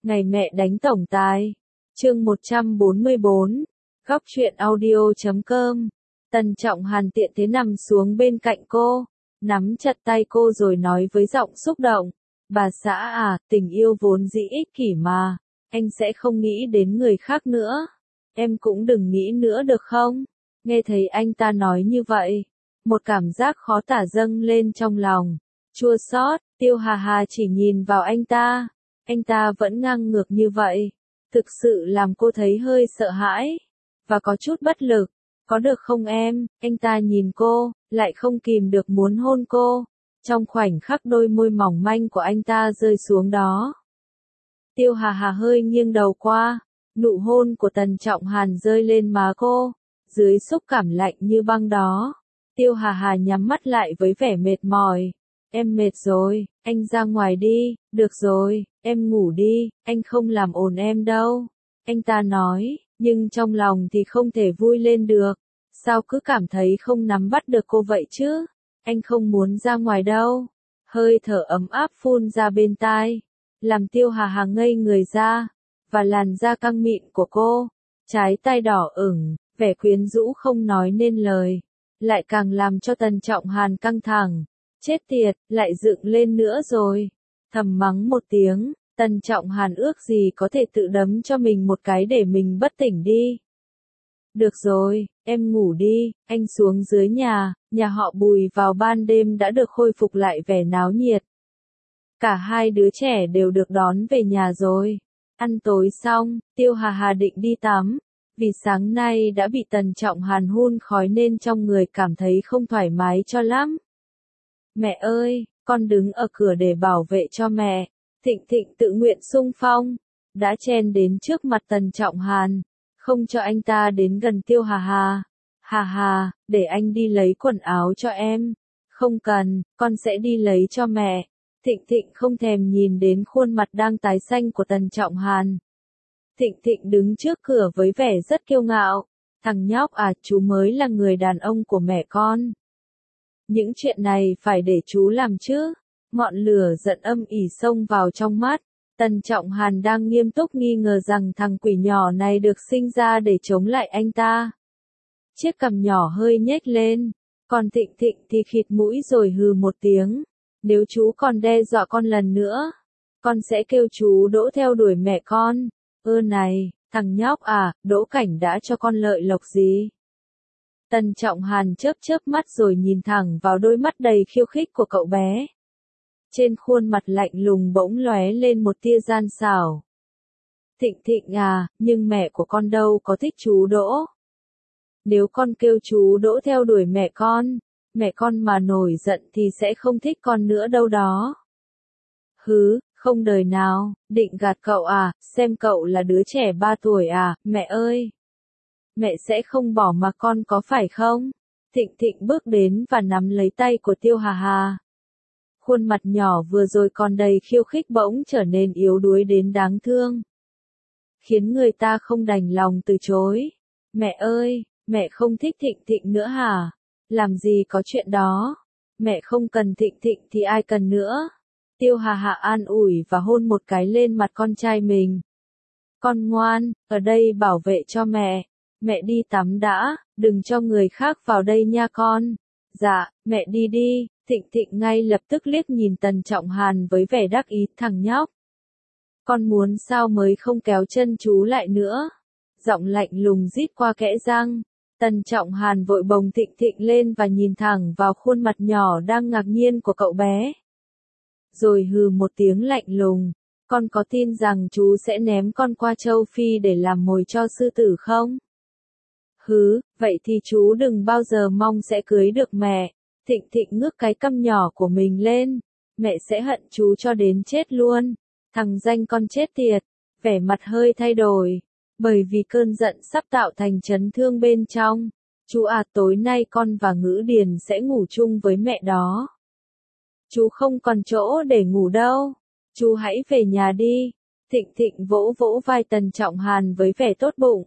Ngày mẹ đánh tổng tài. Chương 144. Góc truyện audio.com. Tần Trọng Hàn tiện thế nằm xuống bên cạnh cô, nắm chặt tay cô rồi nói với giọng xúc động. Bà xã à, tình yêu vốn dĩ ích kỷ mà, anh sẽ không nghĩ đến người khác nữa. Em cũng đừng nghĩ nữa được không? Nghe thấy anh ta nói như vậy, một cảm giác khó tả dâng lên trong lòng. Chua xót, Tiêu Hà Hà chỉ nhìn vào anh ta vẫn ngang ngược như vậy, thực sự làm cô thấy hơi sợ hãi, và có chút bất lực. Có được không em? Anh ta nhìn cô, lại không kìm được muốn hôn cô. Trong khoảnh khắc đôi môi mỏng manh của anh ta rơi xuống đó, Tiêu Hà Hà hơi nghiêng đầu qua, nụ hôn của Tần Trọng Hàn rơi lên má cô, dưới xúc cảm lạnh như băng đó. Tiêu Hà Hà nhắm mắt lại với vẻ mệt mỏi. Em mệt rồi, anh ra ngoài đi, được rồi, em ngủ đi, anh không làm ồn em đâu. Anh ta nói, nhưng trong lòng thì không thể vui lên được. Sao cứ cảm thấy không nắm bắt được cô vậy chứ? Anh không muốn ra ngoài đâu. Hơi thở ấm áp phun ra bên tai, làm Tiêu Hà Hà ngây người ra, và làn da căng mịn của cô, trái tai đỏ ửng, vẻ quyến rũ không nói nên lời, lại càng làm cho Tần Trọng Hàn căng thẳng. Chết tiệt, lại dựng lên nữa rồi. Thầm mắng một tiếng, Tần Trọng Hàn ước gì có thể tự đấm cho mình một cái để mình bất tỉnh đi. Được rồi, em ngủ đi, anh xuống dưới nhà họ Bùi vào ban đêm đã được khôi phục lại vẻ náo nhiệt. Cả hai đứa trẻ đều được đón về nhà rồi. Ăn tối xong, Tiêu Hà Hà định đi tắm, vì sáng nay đã bị Tần Trọng Hàn hun khói nên trong người cảm thấy không thoải mái cho lắm. Mẹ ơi, con đứng ở cửa để bảo vệ cho mẹ. Thịnh Thịnh tự nguyện xung phong, đã chen đến trước mặt Tần Trọng Hàn, không cho anh ta đến gần Tiêu Hà Hà. Hà Hà, để anh đi lấy quần áo cho em. Không cần, con sẽ đi lấy cho mẹ. Thịnh Thịnh không thèm nhìn đến khuôn mặt đang tái xanh của Tần Trọng Hàn. Thịnh Thịnh đứng trước cửa với vẻ rất kiêu ngạo. Thằng nhóc à, chú mới là người đàn ông của mẹ con. Những chuyện này phải để chú làm chứ. Ngọn lửa giận âm ỉ xông vào trong mắt. Tần Trọng Hàn đang nghiêm túc nghi ngờ rằng thằng quỷ nhỏ này được sinh ra để chống lại anh ta. Chiếc cằm nhỏ hơi nhếch lên, còn Thịnh Thịnh thì khịt mũi rồi hừ một tiếng. Nếu chú còn đe dọa con lần nữa, con sẽ kêu chú Đỗ theo đuổi mẹ con. Này, thằng nhóc à, Đỗ Cảnh đã cho con lợi lộc gì? Tần Trọng Hàn chớp chớp mắt rồi nhìn thẳng vào đôi mắt đầy khiêu khích của cậu bé. Trên khuôn mặt lạnh lùng bỗng lóe lên một tia gian xảo. Thịnh Thịnh à, nhưng mẹ của con đâu có thích chú Đỗ. Nếu con kêu chú Đỗ theo đuổi mẹ con mà nổi giận thì sẽ không thích con nữa đâu đó. Hứ, không đời nào, định gạt cậu à, xem cậu là đứa trẻ 3 tuổi à, mẹ ơi. Mẹ sẽ không bỏ mà con có phải không? Thịnh Thịnh bước đến và nắm lấy tay của Tiêu Hà Hà. Khuôn mặt nhỏ vừa rồi còn đầy khiêu khích bỗng trở nên yếu đuối đến đáng thương, khiến người ta không đành lòng từ chối. Mẹ ơi, mẹ không thích Thịnh Thịnh nữa hả? Làm gì có chuyện đó. Mẹ không cần Thịnh Thịnh thì ai cần nữa. Tiêu Hà Hà an ủi và hôn một cái lên mặt con trai mình. Con ngoan, ở đây bảo vệ cho mẹ. Mẹ đi tắm đã, đừng cho người khác vào đây nha con. Dạ, mẹ đi đi. Thịnh Thịnh ngay lập tức liếc nhìn Tần Trọng Hàn với vẻ đắc ý. Thằng nhóc, con muốn sao mới không kéo chân chú lại nữa. Giọng lạnh lùng rít qua kẽ răng. Tần Trọng Hàn vội bồng Thịnh Thịnh lên và nhìn thẳng vào khuôn mặt nhỏ đang ngạc nhiên của cậu bé. Rồi hừ một tiếng lạnh lùng. Con có tin rằng chú sẽ ném con qua châu Phi để làm mồi cho sư tử không? Hứ, vậy thì chú đừng bao giờ mong sẽ cưới được mẹ. Thịnh Thịnh ngước cái cằm nhỏ của mình lên. Mẹ sẽ hận chú cho đến chết luôn. Thằng danh con chết tiệt. Vẻ mặt hơi thay đổi, bởi vì cơn giận sắp tạo thành chấn thương bên trong. Chú à, tối nay con và Ngữ Điền sẽ ngủ chung với mẹ đó. Chú không còn chỗ để ngủ đâu. Chú hãy về nhà đi. Thịnh Thịnh vỗ vỗ vai Tần Trọng Hàn với vẻ tốt bụng.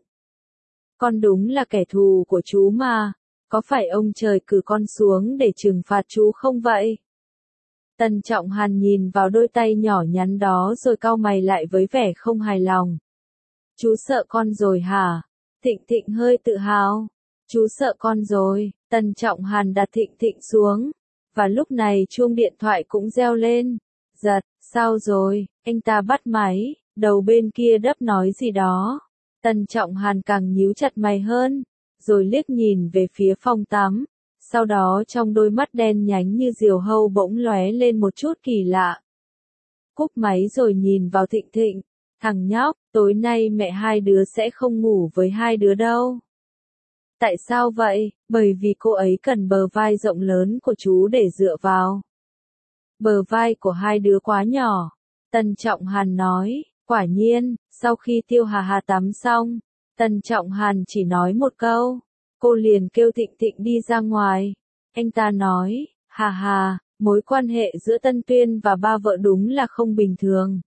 Con đúng là kẻ thù của chú mà. Có phải ông trời cử con xuống để trừng phạt chú không vậy? Tần Trọng Hàn nhìn vào đôi tay nhỏ nhắn đó rồi cau mày lại với vẻ không hài lòng. Chú sợ con rồi hả? Thịnh Thịnh hơi tự hào. Chú sợ con rồi. Tần Trọng Hàn đặt Thịnh Thịnh xuống. Và lúc này chuông điện thoại cũng reo lên. Giật, sao rồi? Anh ta bắt máy, đầu bên kia đáp nói gì đó. Tần Trọng Hàn càng nhíu chặt mày hơn, rồi liếc nhìn về phía phòng tắm. Sau đó trong đôi mắt đen nhánh như diều hâu bỗng lóe lên một chút kỳ lạ. Cúp máy rồi nhìn vào Thịnh Thịnh. Thằng nhóc, tối nay mẹ hai đứa sẽ không ngủ với hai đứa đâu. Tại sao vậy? Bởi vì cô ấy cần bờ vai rộng lớn của chú để dựa vào. Bờ vai của hai đứa quá nhỏ. Tần Trọng Hàn nói, quả nhiên, sau khi Tiêu Hà Hà tắm xong, Tần Trọng Hàn chỉ nói một câu. Cô liền kêu Thịnh Thịnh đi ra ngoài. Anh ta nói, Hà Hà, mối quan hệ giữa Tân Tuyên và ba vợ đúng là không bình thường.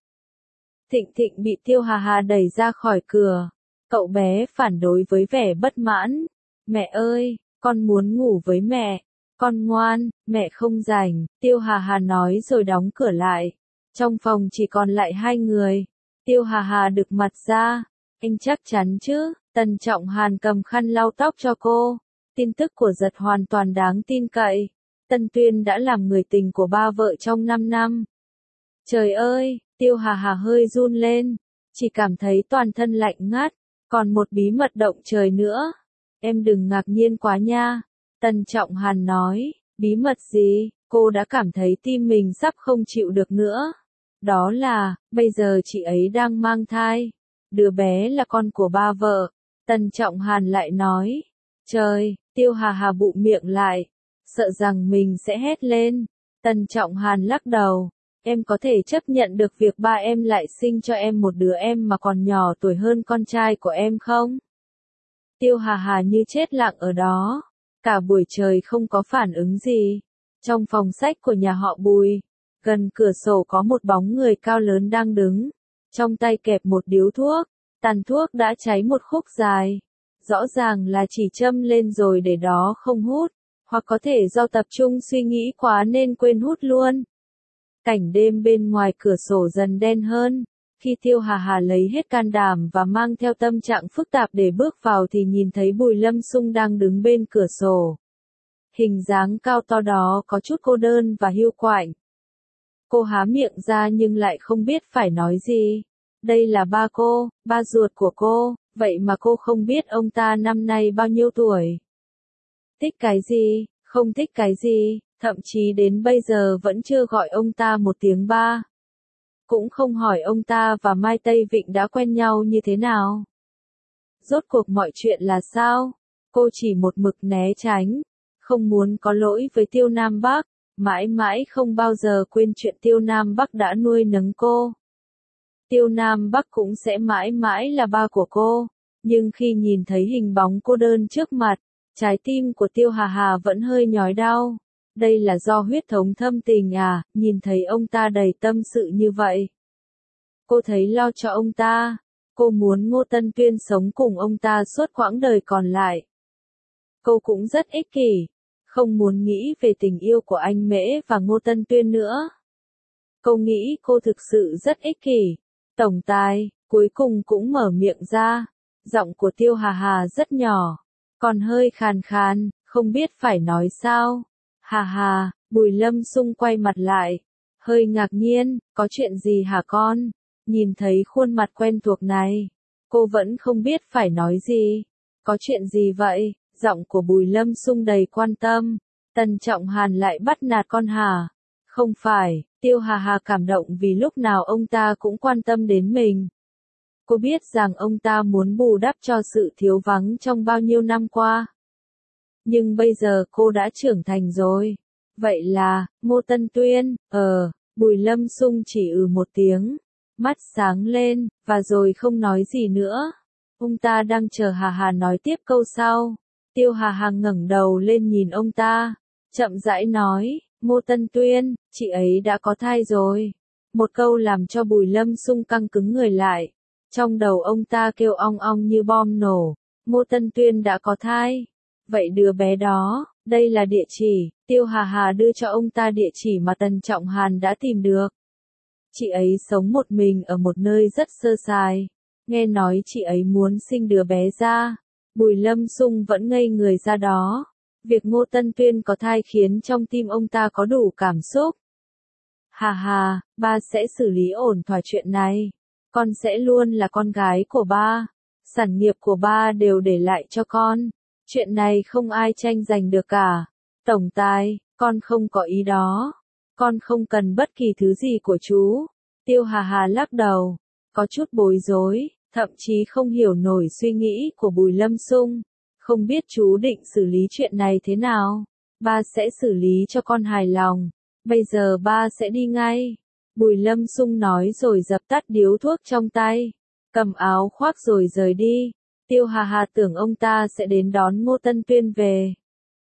Thịnh Thịnh bị Tiêu Hà Hà đẩy ra khỏi cửa. Cậu bé phản đối với vẻ bất mãn. Mẹ ơi, con muốn ngủ với mẹ. Con ngoan, mẹ không rảnh, Tiêu Hà Hà nói rồi đóng cửa lại. Trong phòng chỉ còn lại hai người. Tiêu Hà Hà đực mặt ra. Anh chắc chắn chứ? Tần Trọng Hàn cầm khăn lau tóc cho cô. Tin tức của Giật hoàn toàn đáng tin cậy. Tân Tuyên đã làm người tình của ba vợ trong 5 năm. Trời ơi, Tiêu Hà Hà hơi run lên. Chỉ cảm thấy toàn thân lạnh ngắt. Còn một bí mật động trời nữa. Em đừng ngạc nhiên quá nha. Tần Trọng Hàn nói, bí mật gì? Cô đã cảm thấy tim mình sắp không chịu được nữa. Đó là, bây giờ chị ấy đang mang thai. Đứa bé là con của ba vợ. Tần Trọng Hàn lại nói. Trời, Tiêu Hà Hà bụm miệng lại. Sợ rằng mình sẽ hét lên. Tần Trọng Hàn lắc đầu. Em có thể chấp nhận được việc ba em lại sinh cho em một đứa em mà còn nhỏ tuổi hơn con trai của em không? Tiêu Hà Hà như chết lặng ở đó. Cả buổi trời không có phản ứng gì. Trong phòng sách của nhà họ Bùi, gần cửa sổ có một bóng người cao lớn đang đứng. Trong tay kẹp một điếu thuốc. Tàn thuốc đã cháy một khúc dài. Rõ ràng là chỉ châm lên rồi để đó không hút. Hoặc có thể do tập trung suy nghĩ quá nên quên hút luôn. Cảnh đêm bên ngoài cửa sổ dần đen hơn. Khi Tiêu Hà Hà lấy hết can đảm và mang theo tâm trạng phức tạp để bước vào thì nhìn thấy Bùi Lâm Sung đang đứng bên cửa sổ. Hình dáng cao to đó có chút cô đơn và hiu quạnh. Cô há miệng ra nhưng lại không biết phải nói gì. Đây là ba cô, ba ruột của cô, vậy mà cô không biết ông ta năm nay bao nhiêu tuổi. Thích cái gì, không thích cái gì, thậm chí đến bây giờ vẫn chưa gọi ông ta một tiếng ba. Cũng không hỏi ông ta và Mai Tây Vịnh đã quen nhau như thế nào. Rốt cuộc mọi chuyện là sao? Cô chỉ một mực né tránh, không muốn có lỗi với Tiêu Nam Bắc, mãi mãi không bao giờ quên chuyện Tiêu Nam Bắc đã nuôi nấng cô. Tiêu Nam Bắc cũng sẽ mãi mãi là ba của cô, nhưng khi nhìn thấy hình bóng cô đơn trước mặt, trái tim của Tiêu Hà Hà vẫn hơi nhói đau. Đây là do huyết thống thâm tình à? Nhìn thấy ông ta đầy tâm sự như vậy. Cô thấy lo cho ông ta. Cô muốn Ngô Tân Tuyên sống cùng ông ta suốt quãng đời còn lại. Cô cũng rất ích kỷ. Không muốn nghĩ về tình yêu của anh Mễ và Ngô Tân Tuyên nữa. Cô nghĩ cô thực sự rất ích kỷ. Tổng tài, cuối cùng cũng mở miệng ra. Giọng của Tiêu Hà Hà rất nhỏ. Còn hơi khàn khàn, không biết phải nói sao. Hà Hà, Bùi Lâm Sung quay mặt lại. Hơi ngạc nhiên, có chuyện gì hả con? Nhìn thấy khuôn mặt quen thuộc này. Cô vẫn không biết phải nói gì. Có chuyện gì vậy? Giọng của Bùi Lâm Sung đầy quan tâm. Tần Trọng Hàn lại bắt nạt con hả? Không phải, Tiêu Hà Hà cảm động vì lúc nào ông ta cũng quan tâm đến mình. Cô biết rằng ông ta muốn bù đắp cho sự thiếu vắng trong bao nhiêu năm qua. Nhưng bây giờ cô đã trưởng thành rồi. Vậy là, Ngô Tân Tuyên, Bùi Lâm Sung chỉ một tiếng. Mắt sáng lên, và rồi không nói gì nữa. Ông ta đang chờ Hà Hà nói tiếp câu sau. Tiêu Hà Hà ngẩng đầu lên nhìn ông ta. Chậm rãi nói, Ngô Tân Tuyên, chị ấy đã có thai rồi. Một câu làm cho Bùi Lâm Sung căng cứng người lại. Trong đầu ông ta kêu ong ong như bom nổ. Ngô Tân Tuyên đã có thai. Vậy đứa bé đó, Đây là địa chỉ, Tiêu Hà Hà đưa cho ông ta địa chỉ mà Tần Trọng Hàn đã tìm được. Chị ấy sống một mình ở một nơi rất sơ sài. Nghe nói chị ấy muốn sinh đứa bé ra. Bùi Lâm Sung vẫn ngây người ra đó. Việc Ngô Tân Tuyên có thai khiến trong tim ông ta có đủ cảm xúc. Hà hà, ba sẽ xử lý ổn thỏa chuyện này. Con sẽ luôn là con gái của ba. Sản nghiệp của ba đều để lại cho con. Chuyện này không ai tranh giành được cả. Tổng tài, con không có ý đó. Con không cần bất kỳ thứ gì của chú. Tiêu Hà Hà lắc đầu, có chút bối rối, thậm chí không hiểu nổi suy nghĩ của Bùi Lâm Sung. Không biết chú định xử lý chuyện này thế nào. Ba sẽ xử lý cho con hài lòng. Bây giờ ba sẽ đi ngay. Bùi Lâm Sung nói rồi dập tắt điếu thuốc trong tay. Cầm áo khoác rồi rời đi. Tiêu Hà Hà tưởng ông ta sẽ đến đón Ngô Tân Tuyên về.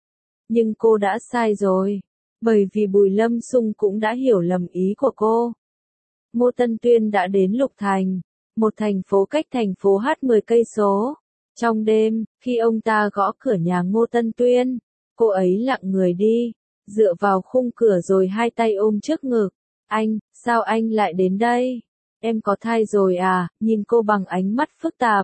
Nhưng cô đã sai rồi. Bởi vì Bùi Lâm Sung cũng đã hiểu lầm ý của cô. Ngô Tân Tuyên đã đến Lục Thành, một thành phố cách thành phố H 10 cây số. Trong đêm, khi ông ta gõ cửa nhà Ngô Tân Tuyên, cô ấy lặng người đi, dựa vào khung cửa rồi hai tay ôm trước ngực. Anh, sao anh lại đến đây? Em có thai rồi à? Nhìn cô bằng ánh mắt phức tạp.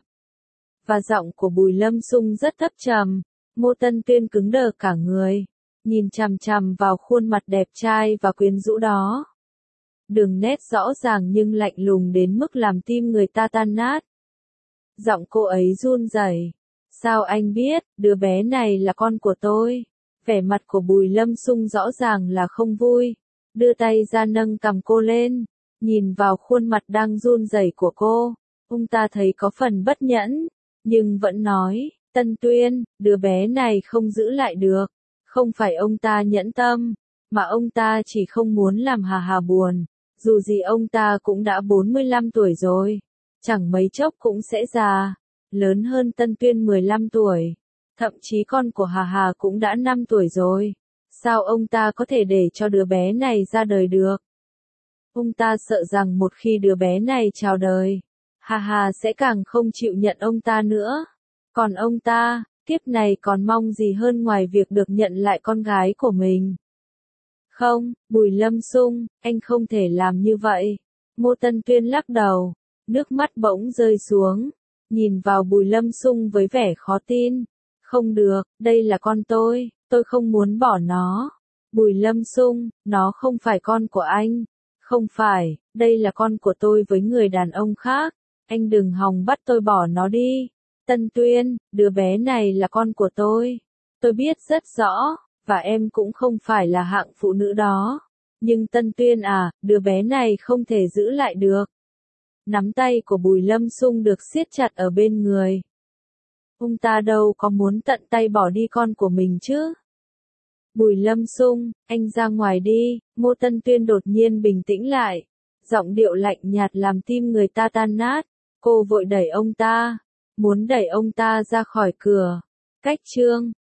Và giọng của Bùi Lâm Sung rất thấp trầm. Ngô Tân Tuyên cứng đờ cả người, nhìn chằm chằm vào khuôn mặt đẹp trai và quyến rũ đó. Đường nét rõ ràng nhưng lạnh lùng đến mức làm tim người ta tan nát. Giọng cô ấy run rẩy. Sao anh biết, đứa bé này là con của tôi? Vẻ mặt của Bùi Lâm Sung rõ ràng là không vui. Đưa tay ra nâng cằm cô lên, nhìn vào khuôn mặt đang run rẩy của cô. Ông ta thấy có phần bất nhẫn, nhưng vẫn nói, Tân Tuyên, đứa bé này không giữ lại được. Không phải ông ta nhẫn tâm, mà ông ta chỉ không muốn làm Hà Hà buồn. Dù gì ông ta cũng đã 45 tuổi rồi, chẳng mấy chốc cũng sẽ già, lớn hơn Tân Tuyên 15 tuổi. Thậm chí con của Hà Hà cũng đã 5 tuổi rồi. Sao ông ta có thể để cho đứa bé này ra đời được? Ông ta sợ rằng một khi đứa bé này chào đời, Hà Hà sẽ càng không chịu nhận ông ta nữa. Còn ông ta, kiếp này còn mong gì hơn ngoài việc được nhận lại con gái của mình. Không, Bùi Lâm Sung, anh không thể làm như vậy. Ngô Tân Tuyên lắc đầu, nước mắt bỗng rơi xuống, nhìn vào Bùi Lâm Sung với vẻ khó tin. Không được, đây là con tôi không muốn bỏ nó. Bùi Lâm Sung, nó không phải con của anh. Không phải, đây là con của tôi với người đàn ông khác. Anh đừng hòng bắt tôi bỏ nó đi. Tân Tuyên, đứa bé này là con của tôi. Tôi biết rất rõ. Và em cũng không phải là hạng phụ nữ đó. Nhưng Tân Tuyên à, đứa bé này không thể giữ lại được. Nắm tay của Bùi Lâm Sung được siết chặt ở bên người. Ông ta đâu có muốn tận tay bỏ đi con của mình chứ. Bùi Lâm Sung, anh ra ngoài đi. Ngô Tân Tuyên đột nhiên bình tĩnh lại. Giọng điệu lạnh nhạt làm tim người ta tan nát. Cô vội đẩy ông ta. Muốn đẩy ông ta ra khỏi cửa. Cách chương